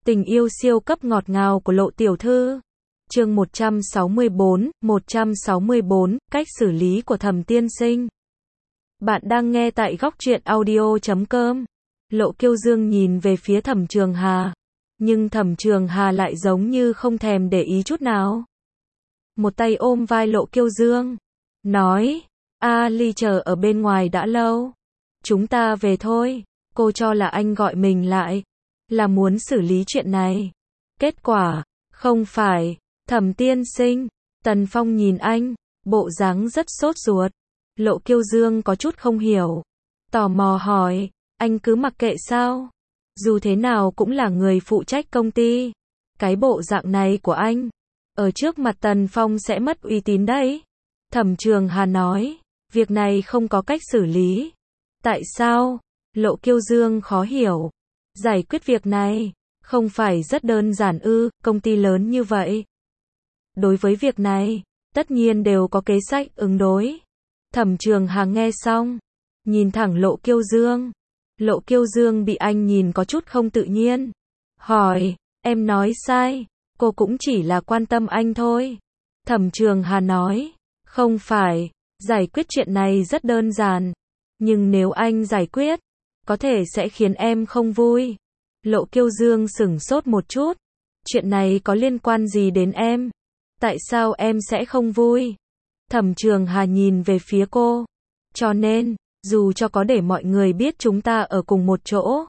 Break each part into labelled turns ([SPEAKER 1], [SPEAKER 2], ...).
[SPEAKER 1] Tình yêu siêu cấp ngọt ngào của Lộ tiểu thư. Chương 164, cách xử lý của Thẩm tiên sinh. Bạn đang nghe tại góc truyện audio.com. Lộ Kiêu Dương nhìn về phía Thẩm Trường Hà, nhưng Thẩm Trường Hà lại giống như không thèm để ý chút nào. Một tay ôm vai Lộ Kiêu Dương, nói, Ali chờ ở bên ngoài đã lâu. Chúng ta về thôi. Cô cho là anh gọi mình lại là muốn xử lý chuyện này. Kết quả, không phải. Thẩm tiên sinh. Tần Phong nhìn anh, bộ dáng rất sốt ruột. Lộ Kiêu Dương có chút không hiểu, tò mò hỏi, anh cứ mặc kệ sao? Dù thế nào cũng là người phụ trách công ty. Cái bộ dạng này của anh, ở trước mặt Tần Phong sẽ mất uy tín đấy. Thẩm Trường Hà nói, việc này không có cách xử lý. Tại sao? Lộ Kiêu Dương khó hiểu. Giải quyết việc này, không phải rất đơn giản ư, công ty lớn như vậy. Đối với việc này, tất nhiên đều có kế sách ứng đối. Thẩm Trường Hà nghe xong, nhìn thẳng Lộ Kiêu Dương. Lộ Kiêu Dương bị anh nhìn có chút không tự nhiên. Hỏi, em nói sai, cô cũng chỉ là quan tâm anh thôi. Thẩm Trường Hà nói, không phải, giải quyết chuyện này rất đơn giản. Nhưng nếu anh giải quyết, có thể sẽ khiến em không vui. Lộ Kiêu Dương sửng sốt một chút. Chuyện này có liên quan gì đến em? Tại sao em sẽ không vui? Thẩm Trường Hà nhìn về phía cô. Cho nên, dù cho có để mọi người biết chúng ta ở cùng một chỗ,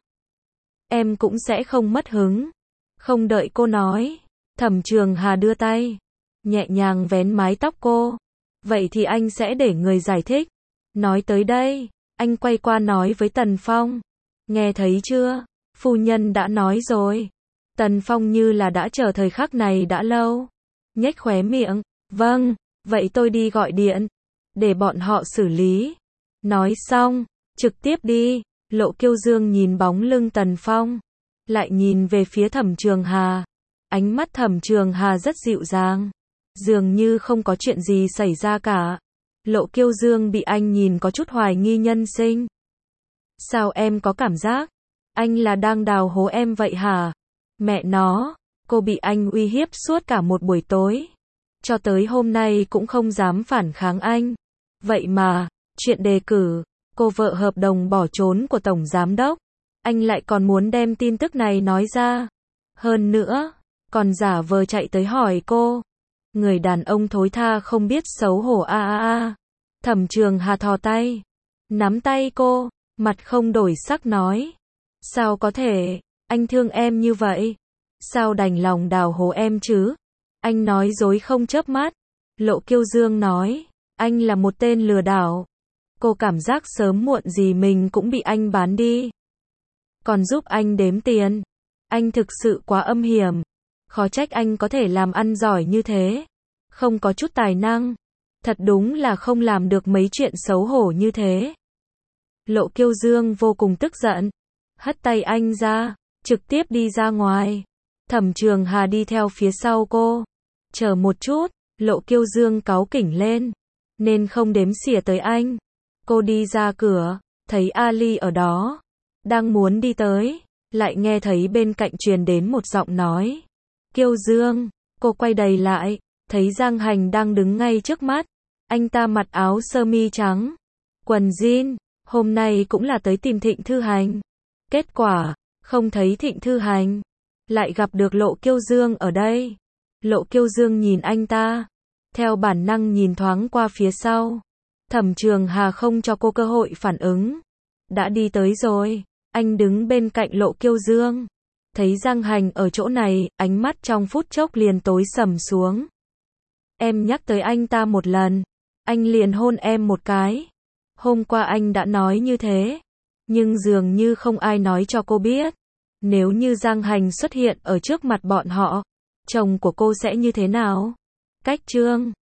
[SPEAKER 1] em cũng sẽ không mất hứng. Không đợi cô nói, Thẩm Trường Hà đưa tay, nhẹ nhàng vén mái tóc cô. Vậy thì anh sẽ để người giải thích. Nói tới đây, anh quay qua nói với Tần Phong. Nghe thấy chưa? Phu nhân đã nói rồi. Tần Phong như là đã chờ thời khắc này đã lâu. Nhếch khóe miệng. Vâng, vậy tôi đi gọi điện, để bọn họ xử lý. Nói xong, trực tiếp đi. Lộ Kiêu Dương nhìn bóng lưng Tần Phong, lại nhìn về phía Thẩm Trường Hà. Ánh mắt Thẩm Trường Hà rất dịu dàng, dường như không có chuyện gì xảy ra cả. Lộ Kiêu Dương bị anh nhìn có chút hoài nghi nhân sinh. Sao em có cảm giác anh là đang đào hố em vậy hả? Mẹ nó, cô bị anh uy hiếp suốt cả một buổi tối, cho tới hôm nay cũng không dám phản kháng anh. Vậy mà, chuyện đề cử cô vợ hợp đồng bỏ trốn của Tổng Giám Đốc, anh lại còn muốn đem tin tức này nói ra. Hơn nữa, còn giả vờ chạy tới hỏi cô. Người đàn ông thối tha không biết xấu hổ a a a. Thẩm Trường Hà thò tay, nắm tay cô, mặt không đổi sắc nói. Sao có thể, anh thương em như vậy? Sao đành lòng đào hố em chứ? Anh nói dối không chớp mắt. Lộ Kiêu Dương nói, anh là một tên lừa đảo. Cô cảm giác sớm muộn gì mình cũng bị anh bán đi. Còn giúp anh đếm tiền. Anh thực sự quá âm hiểm. Khó trách anh có thể làm ăn giỏi như thế. Không có chút tài năng. Thật đúng là không làm được mấy chuyện xấu hổ như thế. Lộ Kiêu Dương vô cùng tức giận, hất tay anh ra, trực tiếp đi ra ngoài. Thẩm Trường Hà đi theo phía sau cô. Chờ một chút, Lộ Kiêu Dương cáu kỉnh lên, nên không đếm xỉa tới anh. Cô đi ra cửa, thấy Ali ở đó, đang muốn đi tới, lại nghe thấy bên cạnh truyền đến một giọng nói. Kiêu Dương, cô quay đầy lại, thấy Giang Hành đang đứng ngay trước mắt. Anh ta mặc áo sơ mi trắng, quần jean, hôm nay cũng là tới tìm Thịnh Thư Hành. Kết quả, không thấy Thịnh Thư Hành, lại gặp được Lộ Kiêu Dương ở đây. Lộ Kiêu Dương nhìn anh ta, theo bản năng nhìn thoáng qua phía sau. Thẩm Trường Hà không cho cô cơ hội phản ứng. Đã đi tới rồi, anh đứng bên cạnh Lộ Kiêu Dương. Thấy Giang Hành ở chỗ này, ánh mắt trong phút chốc liền tối sầm xuống. Em nhắc tới anh ta một lần, anh liền hôn em một cái. Hôm qua anh đã nói như thế, nhưng dường như không ai nói cho cô biết. Nếu như Giang Hành xuất hiện ở trước mặt bọn họ, chồng của cô sẽ như thế nào? Cách chương